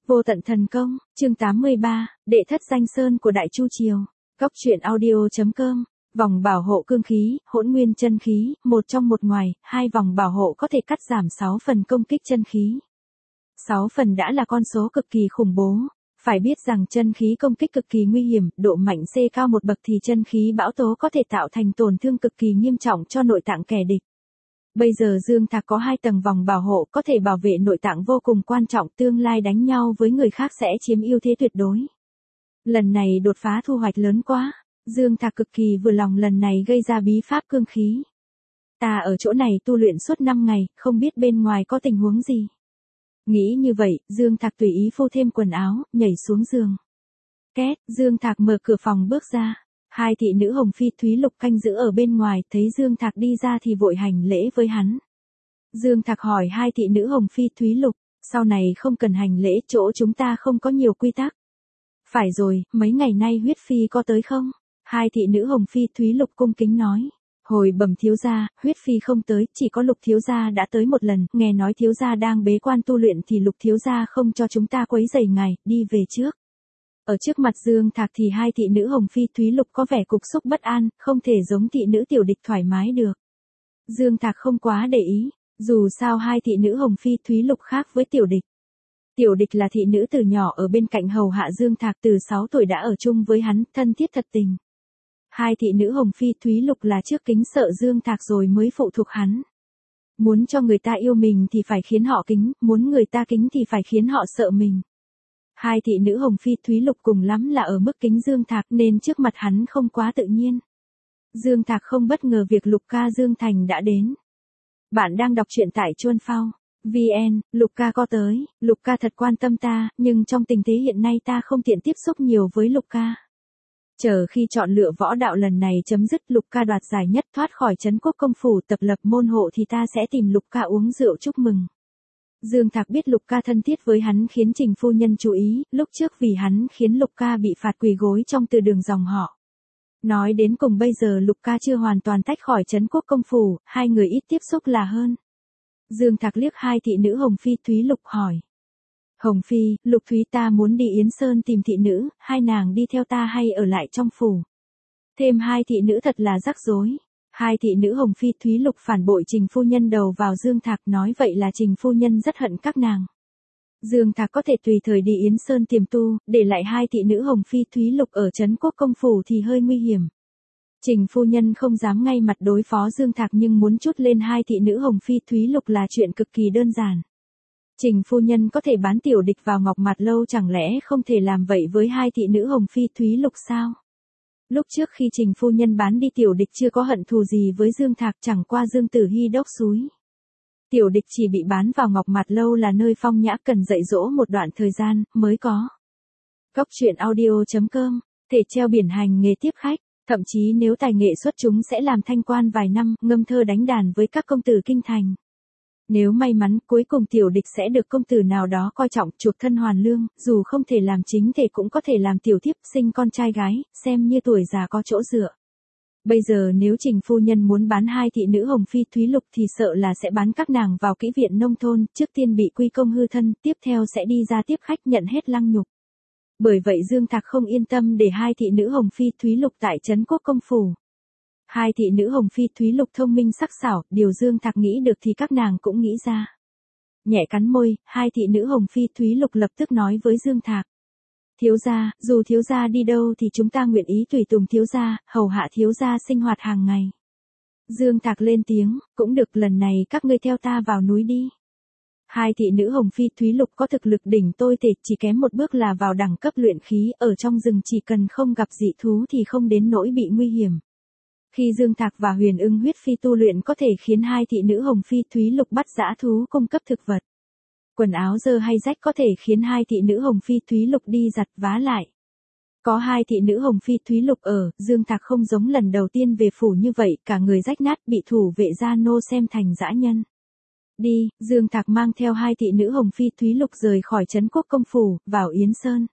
Vô tận thần công, chương 83, đệ thất danh sơn của Đại Chu Triều. Góc truyện audio.com. Vòng bảo hộ cương khí, hỗn nguyên chân khí, một trong một ngoài, hai vòng bảo hộ có thể cắt giảm 6 phần công kích chân khí. 6 phần đã là con số cực kỳ khủng bố. Phải biết rằng chân khí công kích cực kỳ nguy hiểm, độ mạnh C cao một bậc thì chân khí bão tố có thể tạo thành tổn thương cực kỳ nghiêm trọng cho nội tạng kẻ địch. Bây giờ Dương Thạc có 2 tầng vòng bảo hộ có thể bảo vệ nội tạng vô cùng quan trọng, tương lai đánh nhau với người khác sẽ chiếm ưu thế tuyệt đối. Lần này đột phá thu hoạch lớn quá, Dương Thạc cực kỳ vừa lòng lần này gây ra bí pháp cương khí. Ta ở chỗ này tu luyện suốt 5 ngày, không biết bên ngoài có tình huống gì. Nghĩ như vậy, Dương Thạc tùy ý phô thêm quần áo, nhảy xuống giường. Két, Dương Thạc mở cửa phòng bước ra. 2 thị nữ Hồng Phi Thúy Lục canh giữ ở bên ngoài, thấy Dương Thạc đi ra thì vội hành lễ với hắn. Dương Thạc hỏi 2 thị nữ Hồng Phi Thúy Lục, sau này không cần hành lễ, chỗ chúng ta không có nhiều quy tắc. Phải rồi, mấy ngày nay Huyết Phi có tới không? 2 thị nữ Hồng Phi Thúy Lục cung kính nói. Hồi bẩm thiếu gia, Huyết Phi không tới, chỉ có Lục thiếu gia đã tới một lần, nghe nói thiếu gia đang bế quan tu luyện thì Lục thiếu gia không cho chúng ta quấy rầy ngài, đi về trước. Ở trước mặt Dương Thạc thì 2 thị nữ Hồng Phi Thúy Lục có vẻ cục xúc bất an, không thể giống thị nữ tiểu địch thoải mái được. Dương Thạc không quá để ý, dù sao 2 thị nữ Hồng Phi Thúy Lục khác với tiểu địch. Tiểu địch là thị nữ từ nhỏ ở bên cạnh hầu hạ Dương Thạc, từ 6 tuổi đã ở chung với hắn, thân thiết thật tình. 2 thị nữ Hồng Phi Thúy Lục là trước kính sợ Dương Thạc rồi mới phụ thuộc hắn. Muốn cho người ta yêu mình thì phải khiến họ kính, muốn người ta kính thì phải khiến họ sợ mình. 2 thị nữ Hồng Phi Thúy Lục cùng lắm là ở mức kính Dương Thạc nên trước mặt hắn không quá tự nhiên. Dương Thạc không bất ngờ việc Lục ca Dương Thành đã đến. Bạn đang đọc truyện tại Chuan Phao VN, Lục ca có tới, Lục ca thật quan tâm ta, nhưng trong tình thế hiện nay ta không tiện tiếp xúc nhiều với Lục ca. Chờ khi chọn lựa võ đạo lần này chấm dứt, Lục ca đoạt giải nhất thoát khỏi trấn quốc công phủ tập lập môn hộ thì ta sẽ tìm Lục ca uống rượu chúc mừng. Dương Thạc biết Lục ca thân thiết với hắn khiến Trình phu nhân chú ý, lúc trước vì hắn khiến Lục ca bị phạt quỳ gối trong từ đường dòng họ. Nói đến cùng bây giờ Lục ca chưa hoàn toàn tách khỏi trấn quốc công phủ, hai người ít tiếp xúc là hơn. Dương Thạc liếc 2 thị nữ Hồng Phi Thúy Lục hỏi. Hồng Phi, Lục Thúy ta muốn đi Yến Sơn tìm thị nữ, hai nàng đi theo ta hay ở lại trong phủ? Thêm 2 thị nữ thật là rắc rối. 2 thị nữ Hồng Phi Thúy Lục phản bội Trình phu nhân đầu vào Dương Thạc, nói vậy là Trình phu nhân rất hận các nàng. Dương Thạc có thể tùy thời đi Yến Sơn tiềm tu, để lại 2 thị nữ Hồng Phi Thúy Lục ở trấn quốc công phủ thì hơi nguy hiểm. Trình phu nhân không dám ngay mặt đối phó Dương Thạc nhưng muốn trút lên 2 thị nữ Hồng Phi Thúy Lục là chuyện cực kỳ đơn giản. Trình phu nhân có thể bán tiểu địch vào Ngọc Mạt Lâu, chẳng lẽ không thể làm vậy với 2 thị nữ Hồng Phi Thúy Lục sao? Lúc trước khi Trình phu nhân bán đi tiểu địch chưa có hận thù gì với Dương Thạc, chẳng qua Dương Tử Hy đốc xúi. Tiểu địch chỉ bị bán vào Ngọc Mạt Lâu là nơi phong nhã cần dạy dỗ một đoạn thời gian mới có. Góc truyện audio.com, thể treo biển hành nghề tiếp khách, thậm chí nếu tài nghệ xuất chúng sẽ làm thanh quan vài năm, ngâm thơ đánh đàn với các công tử kinh thành. Nếu may mắn, cuối cùng tiểu địch sẽ được công tử nào đó coi trọng, chuộc thân hoàn lương, dù không thể làm chính thể cũng có thể làm tiểu thiếp, sinh con trai gái, xem như tuổi già có chỗ dựa. Bây giờ nếu Trình phu nhân muốn bán 2 thị nữ Hồng Phi Thúy Lục thì sợ là sẽ bán các nàng vào kỹ viện nông thôn, trước tiên bị quy công hư thân, tiếp theo sẽ đi ra tiếp khách nhận hết lăng nhục. Bởi vậy Dương Thạc không yên tâm để 2 thị nữ Hồng Phi Thúy Lục tại trấn quốc công phủ. 2 thị nữ Hồng Phi Thúy Lục thông minh sắc sảo, điều Dương Thạc nghĩ được thì các nàng cũng nghĩ ra. Nhẹ cắn môi, 2 thị nữ Hồng Phi Thúy Lục lập tức nói với Dương Thạc. Thiếu gia, dù thiếu gia đi đâu thì chúng ta nguyện ý tùy tùng thiếu gia, hầu hạ thiếu gia sinh hoạt hàng ngày. Dương Thạc lên tiếng, cũng được, lần này các ngươi theo ta vào núi đi. 2 thị nữ Hồng Phi Thúy Lục có thực lực đỉnh tôi thể, chỉ kém một bước là vào đẳng cấp luyện khí, ở trong rừng chỉ cần không gặp dị thú thì không đến nỗi bị nguy hiểm. Khi Dương Thạc và Huyền Ưng Huyết Phi tu luyện có thể khiến 2 thị nữ Hồng Phi Thúy Lục bắt dã thú cung cấp thực vật. Quần áo dơ hay rách có thể khiến 2 thị nữ Hồng Phi Thúy Lục đi giặt vá lại. Có 2 thị nữ Hồng Phi Thúy Lục ở, Dương Thạc không giống lần đầu tiên về phủ như vậy, cả người rách nát bị thủ vệ gia nô xem thành dã nhân. Đi, Dương Thạc mang theo 2 thị nữ Hồng Phi Thúy Lục rời khỏi trấn quốc công phủ, vào Yến Sơn.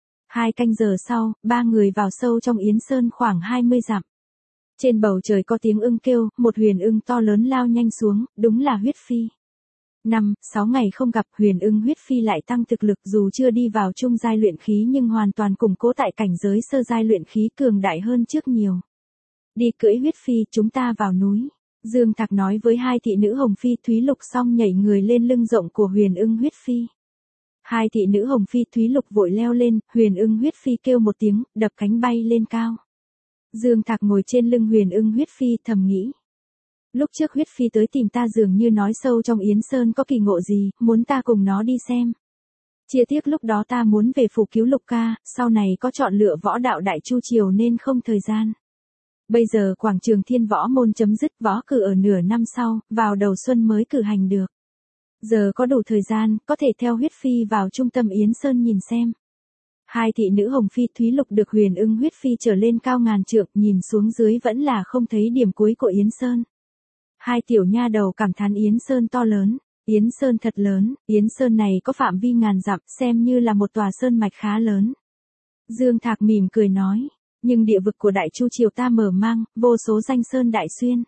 2 canh giờ sau, 3 người vào sâu trong Yến Sơn khoảng 20 dặm. Trên bầu trời có tiếng ưng kêu, một huyền ưng to lớn lao nhanh xuống, đúng là Huyết Phi. 6 ngày không gặp, Huyền Ưng huyết phi lại tăng thực lực, dù chưa đi vào trung giai luyện khí nhưng hoàn toàn củng cố tại cảnh giới sơ giai luyện khí, cường đại hơn trước nhiều. Đi cưỡi huyết phi, chúng ta vào núi. Dương Thạc nói với hai thị nữ Hồng Phi Thúy Lục, xong nhảy người lên lưng rộng của Huyền Ưng huyết phi. Hai thị nữ Hồng Phi Thúy Lục vội leo lên, Huyền Ưng huyết phi kêu một tiếng, đập cánh bay lên cao. Dương Thạc ngồi trên lưng Huyền Ưng huyết phi, thầm nghĩ. Lúc trước huyết phi tới tìm ta dường như nói sâu trong Yến Sơn có kỳ ngộ gì, muốn ta cùng nó đi xem. Chia tiếc lúc đó ta muốn về phủ cứu Lục ca, sau này có chọn lựa võ đạo Đại Chu Triều nên không thời gian. Bây giờ quảng trường Thiên Võ Môn chấm dứt, võ cử ở nửa năm sau, vào đầu xuân mới cử hành được. Giờ có đủ thời gian, có thể theo huyết phi vào trung tâm Yến Sơn nhìn xem. Hai thị nữ Hồng Phi Thúy Lục được Huyền Ưng huyết phi trở lên cao ngàn trượng, nhìn xuống dưới vẫn là không thấy điểm cuối của Yến Sơn. Hai tiểu nha đầu cảm thán Yến Sơn to lớn. Yến Sơn thật lớn, Yến Sơn này có phạm vi ngàn dặm, xem như là một tòa sơn mạch khá lớn. Dương Thạc mỉm cười nói, nhưng địa vực của Đại Chu Triều ta mở mang, vô số danh sơn đại xuyên.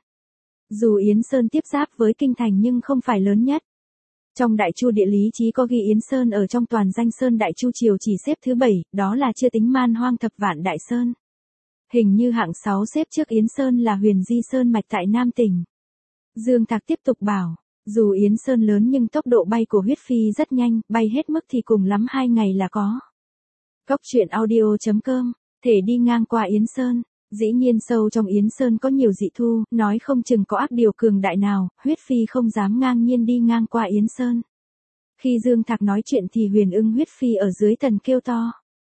Dù Yến Sơn tiếp giáp với kinh thành nhưng không phải lớn nhất. Trong Đại Chu địa lý chí có ghi Yến Sơn ở trong toàn danh sơn Đại Chu Triều chỉ xếp thứ 7, đó là chưa tính Man Hoang Thập Vạn Đại Sơn. Hình như hạng 6 xếp trước Yến Sơn là Huyền Di Sơn mạch tại Nam tỉnh. Dương Thạc tiếp tục bảo, dù Yến Sơn lớn nhưng tốc độ bay của huyết phi rất nhanh, bay hết mức thì cùng lắm 2 ngày là có. Cốc truyện audio.com, thể đi ngang qua Yến Sơn. Dĩ nhiên sâu trong Yến Sơn có nhiều dị thu, nói không chừng có ác điều cường đại nào, huyết phi không dám ngang nhiên đi ngang qua Yến Sơn. Khi Dương Thạc nói chuyện thì Huyền Ưng huyết phi ở dưới thần kêu to.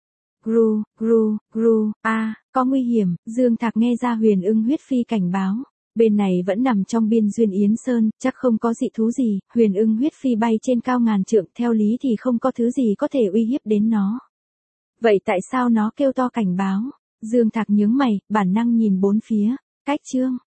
Gru, gru, gru, có nguy hiểm. Dương Thạc nghe ra Huyền Ưng huyết phi cảnh báo. Bên này vẫn nằm trong biên duyên Yến Sơn, chắc không có dị thú gì. Huyền Ưng huyết phi bay trên cao ngàn trượng, theo lý thì không có thứ gì có thể uy hiếp đến nó. Vậy tại sao nó kêu to cảnh báo? Dương Thạc nhướng mày, bản năng nhìn bốn phía. Cách chương